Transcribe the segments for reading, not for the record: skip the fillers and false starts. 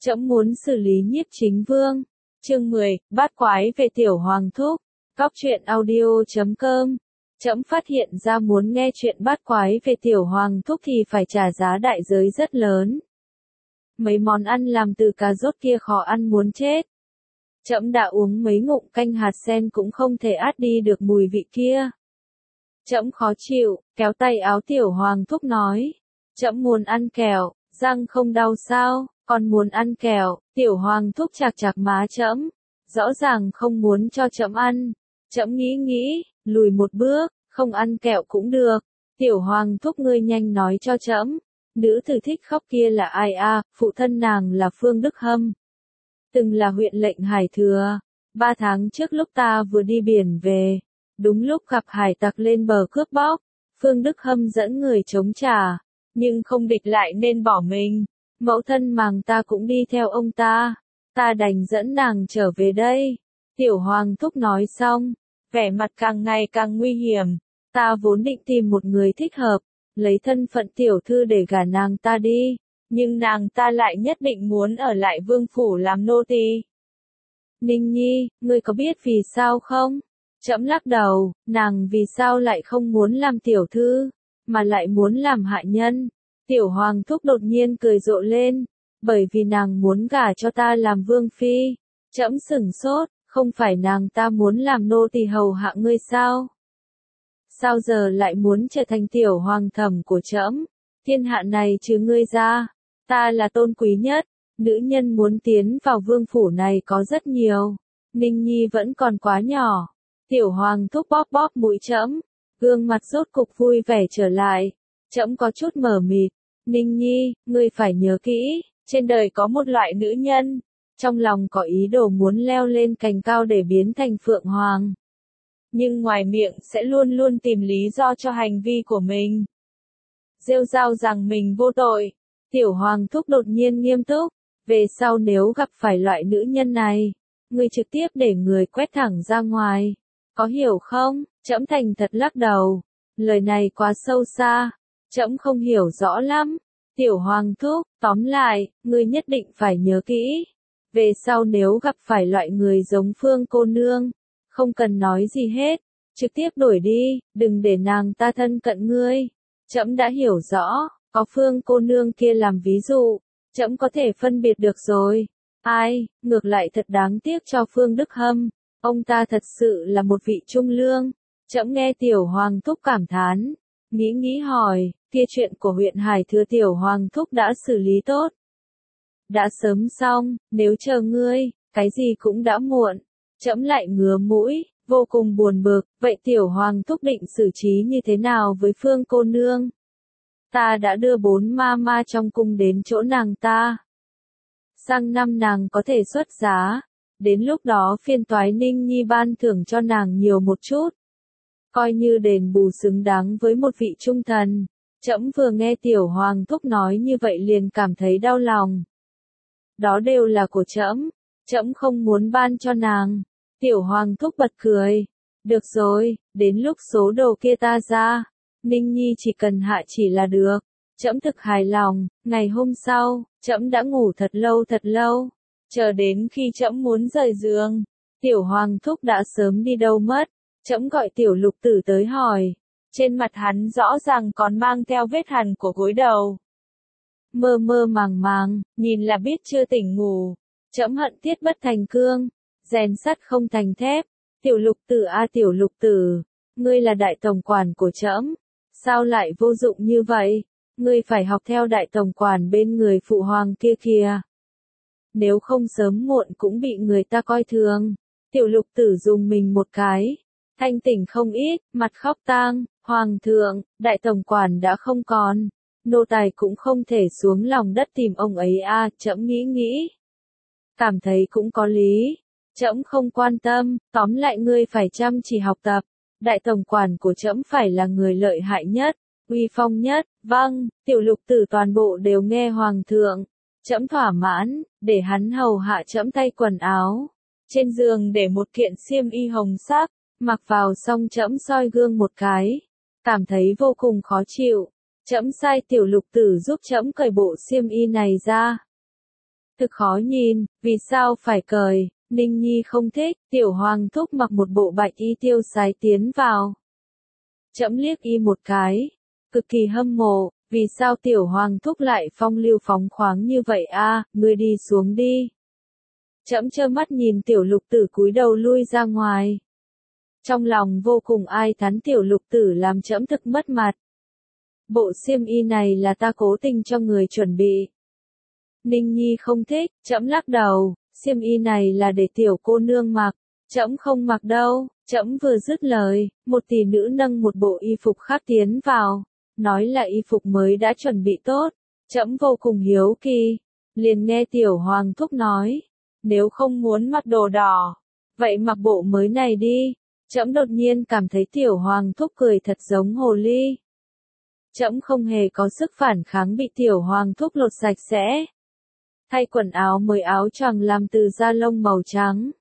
Trẫm muốn xử lý Nhiếp Chính Vương. Chương 10, bát quái về Tiểu Hoàng Thúc. Cóc truyện audio.com. Trẫm phát hiện ra muốn nghe chuyện bát quái về Tiểu Hoàng Thúc thì phải trả giá đại giới rất lớn. Mấy món ăn làm từ cà rốt kia khó ăn muốn chết. Trẫm đã uống mấy ngụm canh hạt sen cũng không thể át đi được mùi vị kia. Trẫm khó chịu, kéo tay áo Tiểu Hoàng Thúc nói. Trẫm muốn ăn kẹo, răng không đau sao? Còn muốn ăn kẹo. Tiểu Hoàng Thúc chạc chạc má trẫm, rõ ràng không muốn cho trẫm ăn. Trẫm nghĩ, lùi một bước, không ăn kẹo cũng được. Tiểu Hoàng Thúc ngươi nhanh nói cho trẫm, nữ tử thích khóc kia là ai a? Phụ thân nàng là Phương Đức Hâm, từng là huyện lệnh Hải Thừa. 3 tháng trước lúc ta vừa đi biển về, đúng lúc gặp hải tặc lên bờ cướp bóc, Phương Đức Hâm dẫn người chống trả, nhưng không địch lại nên bỏ mình. Mẫu thân màng ta cũng đi theo ông ta đành dẫn nàng trở về đây. Tiểu Hoàng Thúc nói xong, vẻ mặt càng ngày càng nguy hiểm. Ta vốn định tìm một người thích hợp, lấy thân phận tiểu thư để gả nàng ta đi, nhưng nàng ta lại nhất định muốn ở lại vương phủ làm nô tỳ. Ninh Nhi, ngươi có biết vì sao không? Trẫm lắc đầu, nàng vì sao lại không muốn làm tiểu thư, mà lại muốn làm hạ nhân? Tiểu Hoàng Thúc đột nhiên cười rộ lên, bởi vì nàng muốn gả cho ta làm vương phi. Trẫm sửng sốt, không phải nàng ta muốn làm nô tỳ hầu hạ ngươi sao? Sao giờ lại muốn trở thành tiểu hoàng thẩm của trẫm? Thiên hạ này trừ ngươi ra, ta là tôn quý nhất, nữ nhân muốn tiến vào vương phủ này có rất nhiều. Ninh Nhi vẫn còn quá nhỏ. Tiểu Hoàng Thúc bóp bóp mũi trẫm, gương mặt rốt cục vui vẻ trở lại. Trẫm có chút mờ mịt. Ninh Nhi, ngươi phải nhớ kỹ, trên đời có một loại nữ nhân, trong lòng có ý đồ muốn leo lên cành cao để biến thành phượng hoàng, nhưng ngoài miệng sẽ luôn luôn tìm lý do cho hành vi của mình. Rêu rao rằng mình vô tội. Tiểu Hoàng Thúc đột nhiên nghiêm túc, về sau nếu gặp phải loại nữ nhân này, ngươi trực tiếp để người quét thẳng ra ngoài. Có hiểu không? Trẫm thành thật lắc đầu. Lời này quá sâu xa, trẫm không hiểu rõ lắm. Tiểu Hoàng Thúc, tóm lại, ngươi nhất định phải nhớ kỹ. Về sau nếu gặp phải loại người giống Phương cô nương, không cần nói gì hết, trực tiếp đuổi đi, đừng để nàng ta thân cận ngươi. Trẫm đã hiểu rõ, có Phương cô nương kia làm ví dụ, trẫm có thể phân biệt được rồi. Ai, ngược lại thật đáng tiếc cho Phương Đức Hâm, ông ta thật sự là một vị trung lương. Trẫm nghe Tiểu Hoàng Thúc cảm thán, nghĩ hỏi, kia chuyện của huyện Hải Thừa Tiểu Hoàng Thúc đã xử lý tốt. Đã sớm xong, nếu chờ ngươi, cái gì cũng đã muộn. Trẫm lại ngứa mũi, vô cùng buồn bực, vậy Tiểu Hoàng Thúc định xử trí như thế nào với Phương cô nương? Ta đã đưa 4 ma trong cung đến chỗ nàng ta. Sang năm nàng có thể xuất giá, đến lúc đó phiên toái Ninh Nhi ban thưởng cho nàng nhiều một chút, coi như đền bù xứng đáng với một vị trung thần. Trẫm vừa nghe Tiểu Hoàng Thúc nói như vậy liền cảm thấy đau lòng. Đó đều là của trẫm, trẫm không muốn ban cho nàng. Tiểu Hoàng Thúc bật cười. Được rồi, đến lúc số đồ kia ta ra, Ninh Nhi chỉ cần hạ chỉ là được. Trẫm thực hài lòng. Ngày hôm sau, trẫm đã ngủ thật lâu. Chờ đến khi trẫm muốn rời giường, Tiểu Hoàng Thúc đã sớm đi đâu mất. Trẫm gọi Tiểu Lục Tử tới hỏi. Trên mặt hắn rõ ràng còn mang theo vết hằn của gối đầu. Mơ màng, nhìn là biết chưa tỉnh ngủ. Trẫm hận thiết bất thành cương, rèn sắt không thành thép. Tiểu Lục Tử a Tiểu Lục Tử, ngươi là đại tổng quản của trẫm, sao lại vô dụng như vậy? Ngươi phải học theo đại tổng quản bên người phụ hoàng kia kìa. Nếu không sớm muộn cũng bị người ta coi thường. Tiểu Lục Tử dùng mình một cái, thanh tỉnh không ít, mặt khóc tang. Hoàng thượng, đại tổng quản đã không còn, nô tài cũng không thể xuống lòng đất tìm ông ấy a. Trẫm nghĩ, cảm thấy cũng có lý. Trẫm không quan tâm, tóm lại ngươi phải chăm chỉ học tập. Đại tổng quản của trẫm phải là người lợi hại nhất, uy phong nhất. Vâng, Tiểu Lục Tử toàn bộ đều nghe hoàng thượng. Trẫm thỏa mãn, để hắn hầu hạ trẫm thay quần áo. Trên giường để một kiện xiêm y hồng sắc, mặc vào xong trẫm soi gương một cái, cảm thấy vô cùng khó chịu. Trẫm sai Tiểu Lục Tử giúp trẫm cởi bộ xiêm y này ra. Thực khó nhìn, vì sao phải cởi, Ninh Nhi không thích, tiểu hoàng thúc mặc một bộ bạch y tiêu sái tiến vào. Trẫm liếc y một cái, cực kỳ hâm mộ, vì sao tiểu hoàng thúc lại phong lưu phóng khoáng như vậy a, ngươi đi xuống đi. Trẫm trơ mắt nhìn tiểu lục tử cúi đầu lui ra ngoài. Trong lòng vô cùng ai thán tiểu lục tử làm trẫm thực mất mặt. Bộ xiêm y này là ta cố tình cho người chuẩn bị. Ninh Nhi không thích, trẫm lắc đầu, xiêm y này là để tiểu cô nương mặc, trẫm không mặc đâu. Trẫm vừa dứt lời, một tỷ nữ nâng một bộ y phục khác tiến vào, nói là y phục mới đã chuẩn bị tốt. Trẫm vô cùng hiếu kỳ, liền nghe tiểu hoàng thúc nói, nếu không muốn mặc đồ đỏ, vậy mặc bộ mới này đi. Trẫm đột nhiên cảm thấy tiểu hoàng thúc cười thật giống hồ ly. Trẫm không hề có sức phản kháng bị tiểu hoàng thúc lột sạch sẽ. Thay quần áo mới áo choàng làm từ da lông màu trắng.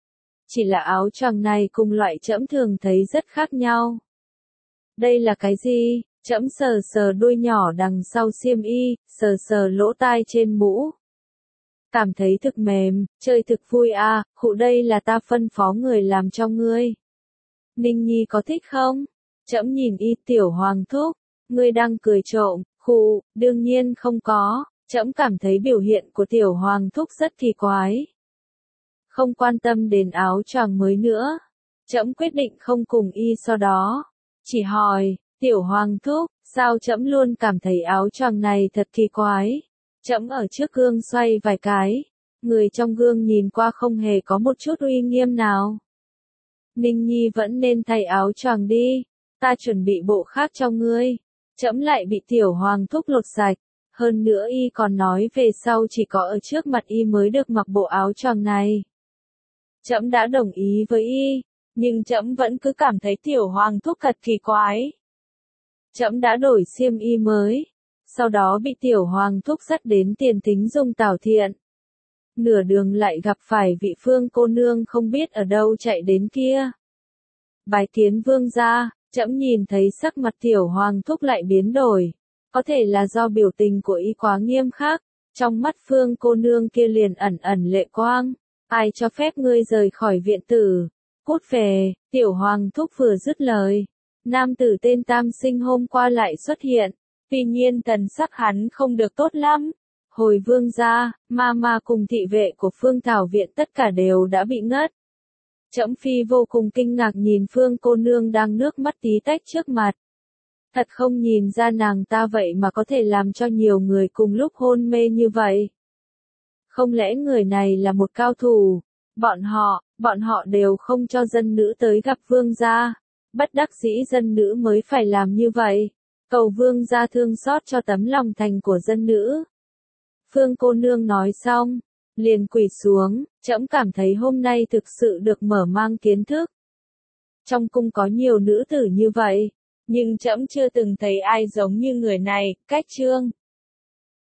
Chỉ là áo choàng này cùng loại trẫm thường thấy rất khác nhau. Đây là cái gì? Trẫm sờ sờ đuôi nhỏ đằng sau xiêm y, sờ sờ lỗ tai trên mũ. Cảm thấy thực mềm, chơi thực vui à, khụ đây là ta phân phó người làm cho ngươi. Ninh Nhi có thích không? Trẫm nhìn y tiểu hoàng thúc, ngươi đang cười trộm, khụ, đương nhiên không có, trẫm cảm thấy biểu hiện của tiểu hoàng thúc rất kỳ quái. Không quan tâm đến áo choàng mới nữa. Trẫm quyết định không cùng y so đó. Chỉ hỏi, tiểu hoàng thúc, sao trẫm luôn cảm thấy áo choàng này thật kỳ quái. Trẫm ở trước gương xoay vài cái. Người trong gương nhìn qua không hề có một chút uy nghiêm nào. Ninh Nhi vẫn nên thay áo choàng đi. Ta chuẩn bị bộ khác cho ngươi. Trẫm lại bị tiểu hoàng thúc lột sạch. Hơn nữa y còn nói về sau chỉ có ở trước mặt y mới được mặc bộ áo choàng này. Trẫm đã đồng ý với y, nhưng trẫm vẫn cứ cảm thấy tiểu hoàng thúc thật kỳ quái. Trẫm đã đổi xiêm y mới, sau đó bị tiểu hoàng thúc dắt đến Tiền Thính Dung Tảo Thiện. Nửa đường lại gặp phải vị Phương cô nương không biết ở đâu chạy đến kia. Bái kiến vương gia, trẫm nhìn thấy sắc mặt tiểu hoàng thúc lại biến đổi, có thể là do biểu tình của y quá nghiêm khắc, trong mắt Phương cô nương kia liền ẩn ẩn lệ quang. Ai cho phép ngươi rời khỏi viện tử? Cút về, tiểu hoàng thúc vừa dứt lời. Nam tử tên Tam Sinh hôm qua lại xuất hiện. Tuy nhiên thần sắc hắn không được tốt lắm. Hồi vương gia, ma cùng thị vệ của Phương Thảo viện tất cả đều đã bị ngất. Trẫm phi vô cùng kinh ngạc nhìn Phương cô nương đang nước mắt tí tách trước mặt. Thật không nhìn ra nàng ta vậy mà có thể làm cho nhiều người cùng lúc hôn mê như vậy. Không lẽ người này là một cao thủ? Bọn họ đều không cho dân nữ tới gặp vương gia. Bất đắc dĩ dân nữ mới phải làm như vậy. Cầu vương gia thương xót cho tấm lòng thành của dân nữ. Phương cô nương nói xong, liền quỳ xuống, trẫm cảm thấy hôm nay thực sự được mở mang kiến thức. Trong cung có nhiều nữ tử như vậy, nhưng trẫm chưa từng thấy ai giống như người này. Cách chương